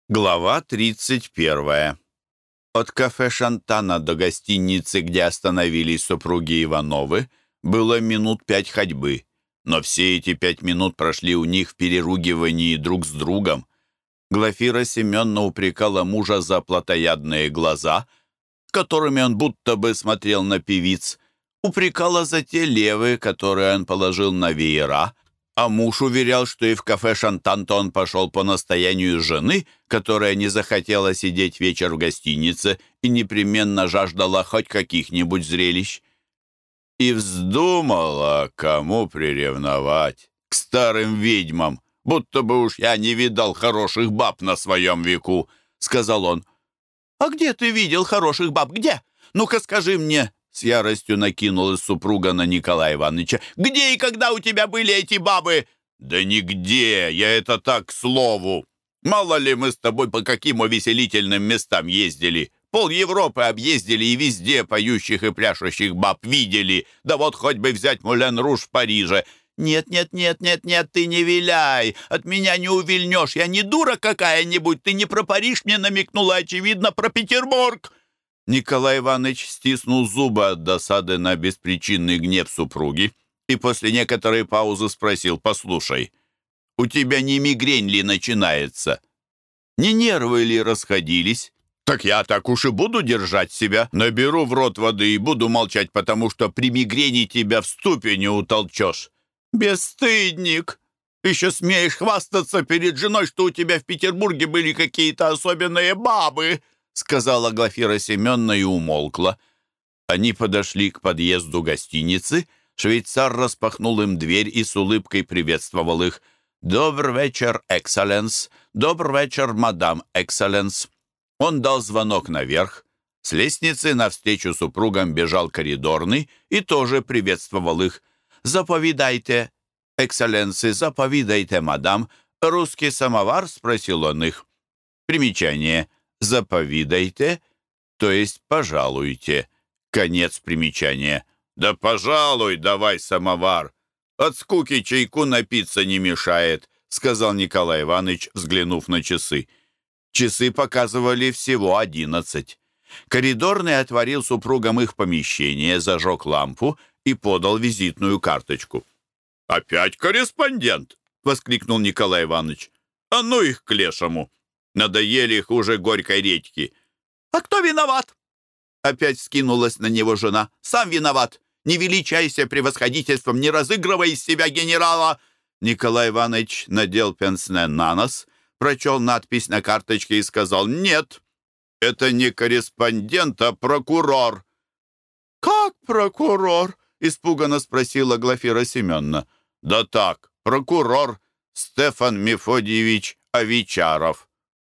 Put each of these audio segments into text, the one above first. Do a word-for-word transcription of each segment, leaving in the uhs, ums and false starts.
Глава тридцать первая. От кафе «Шантана» до гостиницы, где остановились супруги Ивановы, было минут пять ходьбы, но все эти пять минут прошли у них в переругивании друг с другом. Глафира Семеновна упрекала мужа за плотоядные глаза, которыми он будто бы смотрел на певиц, упрекала за те левы, которые он положил на веера, а муж уверял, что и в кафе «Шантан»-то он пошел по настоянию жены, которая не захотела сидеть вечер в гостинице и непременно жаждала хоть каких-нибудь зрелищ. И вздумала, кому приревновать, к старым ведьмам, будто бы уж я не видал хороших баб на своем веку, — сказал он. «А где ты видел хороших баб? Где? Ну-ка скажи мне!» С яростью накинулась супруга на Николая Ивановича. «Где и когда у тебя были эти бабы?» «Да нигде, я это так, к слову. Мало ли мы с тобой по каким увеселительным местам ездили. Пол Европы объездили и везде поющих и пляшущих баб видели. Да вот хоть бы взять Мулен Руж в Париже». «Нет, нет, нет, нет, нет, ты не виляй, от меня не увильнешь, я не дура какая-нибудь, ты не про Париж мне намекнула, очевидно, про Петербург». Николай Иванович стиснул зубы от досады на беспричинный гнев супруги и после некоторой паузы спросил: «Послушай, у тебя не мигрень ли начинается? Не нервы ли расходились? Так я так уж и буду держать себя. Наберу в рот воды и буду молчать, потому что при мигрени тебя в ступени утолчешь». «Бесстыдник! Еще смеешь хвастаться перед женой, что у тебя в Петербурге были какие-то особенные бабы!» — сказала Глафира Семеновна и умолкла. Они подошли к подъезду гостиницы. Швейцар распахнул им дверь и с улыбкой приветствовал их. «Добрый вечер, экселленс! Добрый вечер, мадам экселленс!» Он дал звонок наверх. С лестницы навстречу супругам бежал коридорный и тоже приветствовал их. «Заповидайте, экселленсы, заповидайте, мадам. Русский самовар?» — спросил он их. Примечание. «Заповидайте», то есть «пожалуйте». Конец примечания. «Да пожалуй, давай самовар. От скуки чайку напиться не мешает», — сказал Николай Иванович, взглянув на часы. Часы показывали всего одиннадцать. Коридорный отворил супругам их помещение, зажег лампу и подал визитную карточку. «Опять корреспондент!» — воскликнул Николай Иванович. «А ну их к лешему! Надоели хуже горькой редьки!» «А кто виноват?» Опять скинулась на него жена. «Сам виноват! Не величайся превосходительством, не разыгрывай из себя генерала!» Николай Иванович надел пенсне на нос, прочел надпись на карточке и сказал: «Нет, это не корреспондент, а прокурор». «Как прокурор?» — испуганно спросила Глафира Семеновна. «Да так, прокурор Стефан Мефодьевич Авичаров».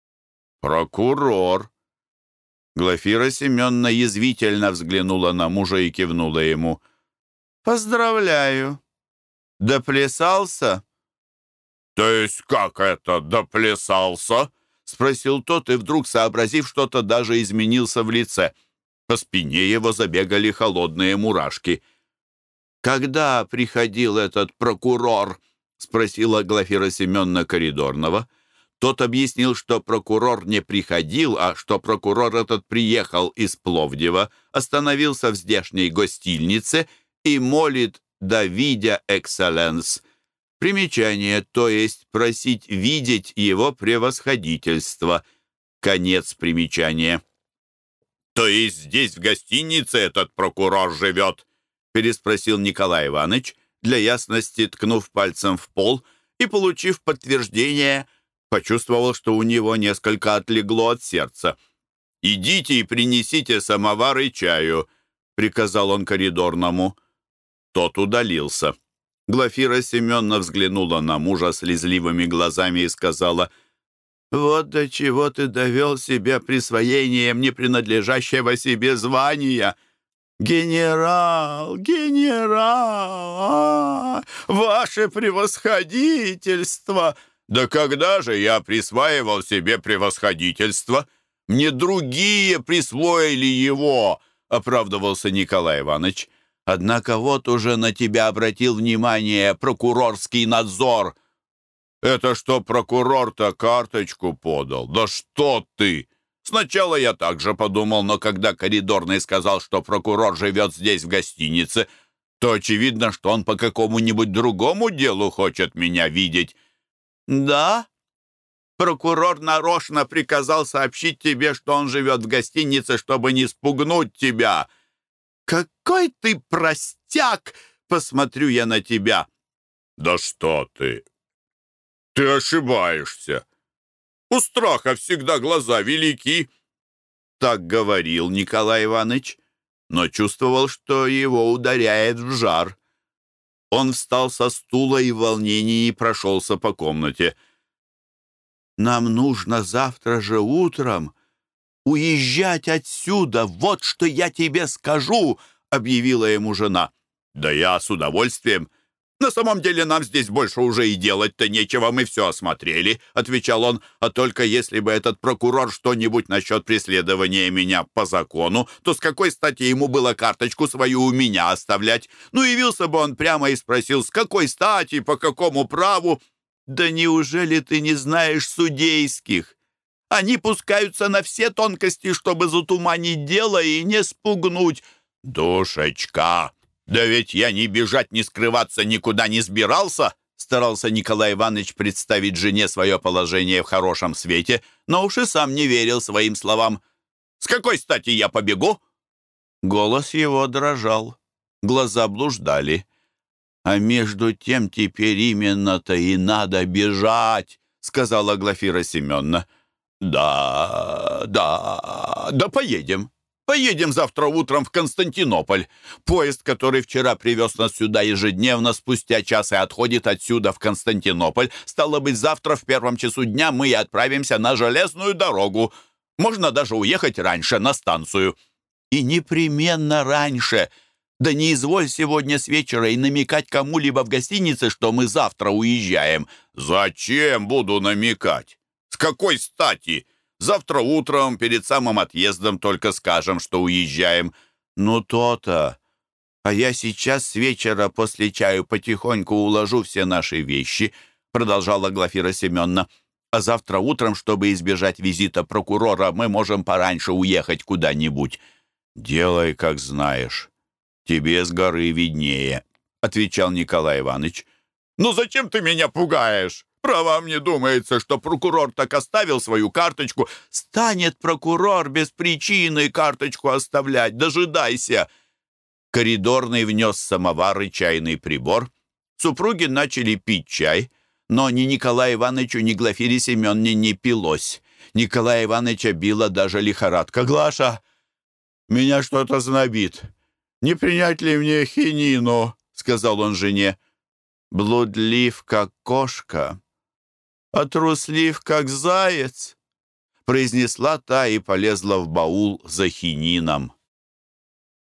«Прокурор». Глафира Семеновна язвительно взглянула на мужа и кивнула ему. «Поздравляю. Доплясался?» «То есть как это доплясался?» — спросил тот, и вдруг, сообразив что-то, даже изменился в лице. По спине его забегали холодные мурашки. «Когда приходил этот прокурор?» — спросила Глафира Семеновна коридорного. Тот объяснил, что прокурор не приходил, а что прокурор этот приехал из Пловдива, остановился в здешней гостинице и молит «да видя экселленс». Примечание, то есть просить видеть его превосходительство. Конец примечания. «То есть здесь в гостинице этот прокурор живет?» — переспросил Николай Иванович, для ясности ткнув пальцем в пол, и, получив подтверждение, почувствовал, что у него несколько отлегло от сердца. «Идите и принесите самовар и чаю», — приказал он коридорному. Тот удалился. Глафира Семеновна взглянула на мужа слезливыми глазами и сказала: «Вот до чего ты довел себя присвоением непринадлежащего себе звания. Генерал, генерал, а, ваше превосходительство!» «Да когда же я присваивал себе превосходительство? Мне другие присвоили его», — оправдывался Николай Иванович. «Однако вот уже на тебя обратил внимание прокурорский надзор». Это что, прокурор-то карточку подал? Да что ты! Сначала я так же подумал, но когда коридорный сказал, что прокурор живет здесь в гостинице, то очевидно, что он по какому-нибудь другому делу хочет меня видеть. Да? Прокурор нарочно приказал сообщить тебе, что он живет в гостинице, чтобы не спугнуть тебя. Какой ты простяк! Посмотрю я на тебя. Да что ты! Ты ошибаешься. У страха всегда глаза велики. Так говорил Николай Иванович, но чувствовал, что его ударяет в жар. Он встал со стула и в волнении прошелся по комнате. «Нам нужно завтра же утром уезжать отсюда. Вот что я тебе скажу», — объявила ему жена. «Да я с удовольствием. На самом деле нам здесь больше уже и делать-то нечего, мы все осмотрели», — отвечал он. «А только если бы этот прокурор что-нибудь насчет преследования меня по закону, то с какой стати ему было карточку свою у меня оставлять? Ну, явился бы он прямо и спросил, с какой стати, по какому праву? Да неужели ты не знаешь судейских? Они пускаются на все тонкости, чтобы затуманить дело и не спугнуть». «Душечка! Да ведь я ни бежать, ни скрываться никуда не сбирался!» Старался Николай Иванович представить жене свое положение в хорошем свете, но уж и сам не верил своим словам. «С какой стати я побегу?» Голос его дрожал, глаза блуждали. «А между тем теперь именно-то и надо бежать», — сказала Глафира Семеновна. «Да, да, да поедем. Поедем завтра утром в Константинополь. Поезд, который вчера привез нас сюда ежедневно, спустя час и отходит отсюда в Константинополь. Стало быть, завтра в первом часу дня мы и отправимся на железную дорогу. Можно даже уехать раньше, на станцию». «И непременно раньше. Да не изволь сегодня с вечера и намекать кому-либо в гостинице, что мы завтра уезжаем». «Зачем буду намекать? С какой стати? Завтра утром, перед самым отъездом, только скажем, что уезжаем». «Ну, то-то. А я сейчас с вечера после чаю потихоньку уложу все наши вещи», продолжала Глафира Семеновна. «А завтра утром, чтобы избежать визита прокурора, мы можем пораньше уехать куда-нибудь». «Делай, как знаешь. Тебе с горы виднее», — отвечал Николай Иванович. «Ну зачем ты меня пугаешь? Право, мне думается, что прокурор так оставил свою карточку». «Станет прокурор без причины карточку оставлять. Дожидайся». Коридорный внес самовар и чайный прибор. Супруги начали пить чай, но ни Николаю Ивановичу, ни Глафире Семеновне не пилось. Николая Ивановича била даже лихорадка. «Глаша, меня что-то знобит. Не принять ли мне хинину?» — сказал он жене. «Блудлив, как кошка, а труслив, как заяц», — произнесла та и полезла в баул за хинином.